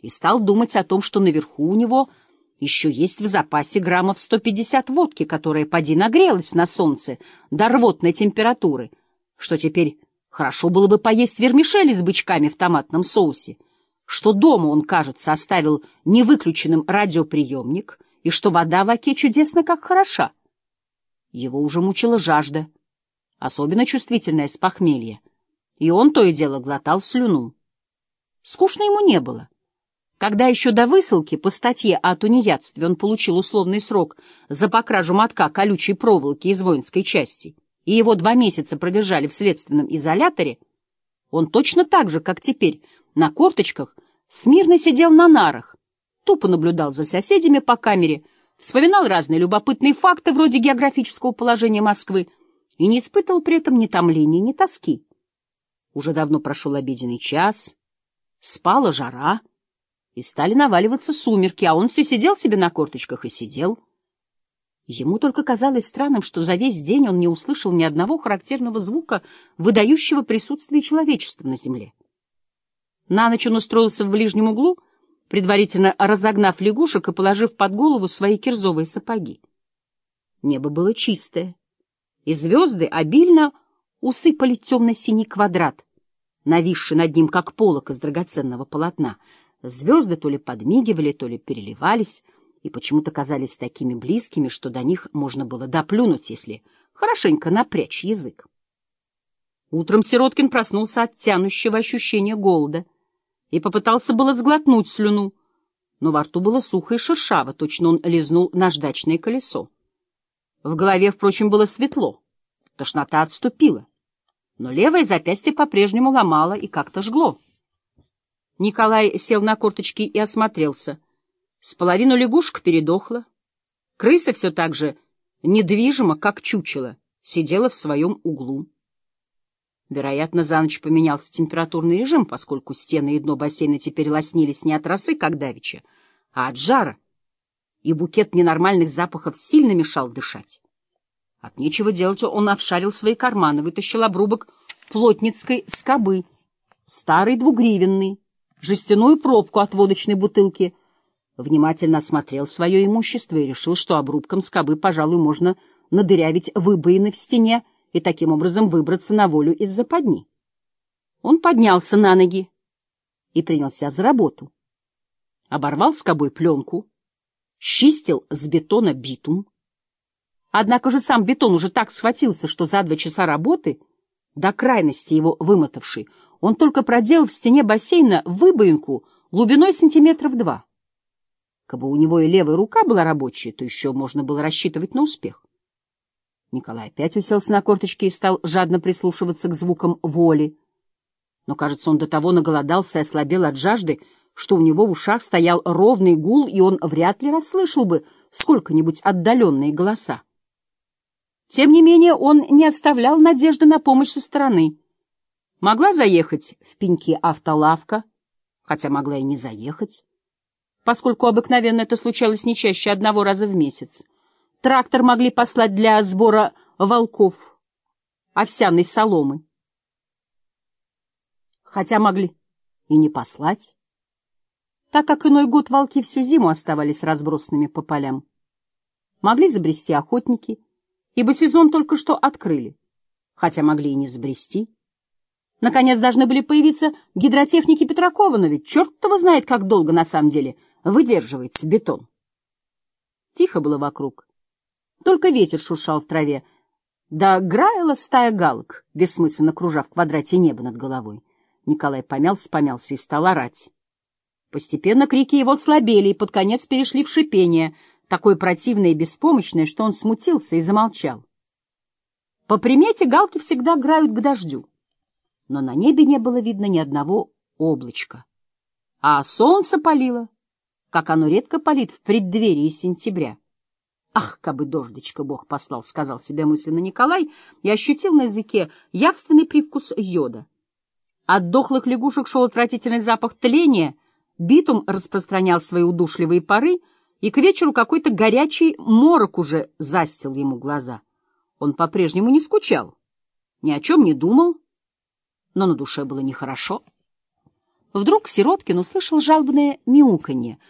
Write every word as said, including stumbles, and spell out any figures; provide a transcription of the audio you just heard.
и стал думать о том, что наверху у него еще есть в запасе граммов сто пятьдесят водки, которая поди нагрелась на солнце до рвотной температуры, что теперь хорошо было бы поесть вермишели с бычками в томатном соусе, что дома он, кажется, оставил невыключенным радиоприемник, и что вода в оке чудесно как хороша. Его уже мучила жажда, особенно чувствительная с похмелья, и он то и дело глотал слюну. Скучно ему не было. Когда еще до высылки по статье о тунеядстве он получил условный срок за покражу мотка колючей проволоки из воинской части, и его два месяца продержали в следственном изоляторе, он точно так же, как теперь, на корточках, смирно сидел на нарах, тупо наблюдал за соседями по камере, вспоминал разные любопытные факты вроде географического положения Москвы и не испытывал при этом ни томления, ни тоски. Уже давно прошел обеденный час, спала жара, и стали наваливаться сумерки, а он все сидел себе на корточках и сидел. Ему только казалось странным, что за весь день он не услышал ни одного характерного звука, выдающего присутствие человечества на земле. На ночь он устроился в ближнем углу, предварительно разогнав лягушек и положив под голову свои кирзовые сапоги. Небо было чистое, и звезды обильно усыпали темно-синий квадрат, нависший над ним, как полог из драгоценного полотна. Звезды то ли подмигивали, то ли переливались, и почему-то казались такими близкими, что до них можно было доплюнуть, если хорошенько напрячь язык. Утром Сироткин проснулся от тянущего ощущения голода и попытался было сглотнуть слюну, но во рту было сухо и шершаво, точно он лизнул наждачное колесо. В голове, впрочем, было светло, тошнота отступила, но левое запястье по-прежнему ломало и как-то жгло. Николай сел на корточки и осмотрелся. С половину лягушек передохла. Крыса все так же недвижимо, как чучело, сидела в своем углу. Вероятно, за ночь поменялся температурный режим, поскольку стены и дно бассейна теперь лоснились не от росы, как давеча, а от жара, и букет ненормальных запахов сильно мешал дышать. От нечего делать он обшарил свои карманы, вытащил обрубок плотницкой скобы, старый двугривенный, жестяную пробку от водочной бутылки, внимательно осмотрел свое имущество и решил, что обрубком скобы, пожалуй, можно надырявить выбоины в стене и таким образом выбраться на волю из западни. Он поднялся на ноги и принялся за работу. Оборвал скобой пленку, счистил с бетона битум. Однако же сам бетон уже так схватился, что за два часа работы, до крайности его вымотавший, он только проделал в стене бассейна выбоинку глубиной сантиметров два. Кабы у него и левая рука была рабочая, то еще можно было рассчитывать на успех. Николай опять уселся на корточки и стал жадно прислушиваться к звукам воли. Но, кажется, он до того наголодался и ослабел от жажды, что у него в ушах стоял ровный гул, и он вряд ли расслышал бы сколько-нибудь отдаленные голоса. Тем не менее, он не оставлял надежды на помощь со стороны. Могла заехать в Пеньки автолавка, хотя могла и не заехать, поскольку обыкновенно это случалось не чаще одного раза в месяц. Трактор могли послать для сбора волков, овсяной соломы. Хотя могли и не послать, так как иной год волки всю зиму оставались разбросанными по полям. Могли забрести охотники, ибо сезон только что открыли, хотя могли и не забрести. Наконец должны были появиться гидротехники Петракова, но ведь черт его знает, как долго на самом деле выдерживается бетон. Тихо было вокруг. Только ветер шуршал в траве, да граяла стая галок, бессмысленно кружа в квадрате неба над головой. Николай помялся, помялся и стал орать. Постепенно крики его слабели и под конец перешли в шипение, такое противное и беспомощное, что он смутился и замолчал. По примете галки всегда грают к дождю, но на небе не было видно ни одного облачка, а солнце палило, как оно редко палит в преддверии сентября. «Ах, кабы дождичка Бог послал», — сказал себе мысленно Николай и ощутил на языке явственный привкус йода. От дохлых лягушек шел отвратительный запах тления, битум распространял свои удушливые пары, и к вечеру какой-то горячий морок уже застил ему глаза. Он по-прежнему не скучал, ни о чем не думал, но на душе было нехорошо. Вдруг Сироткин услышал жалобное мяуканье.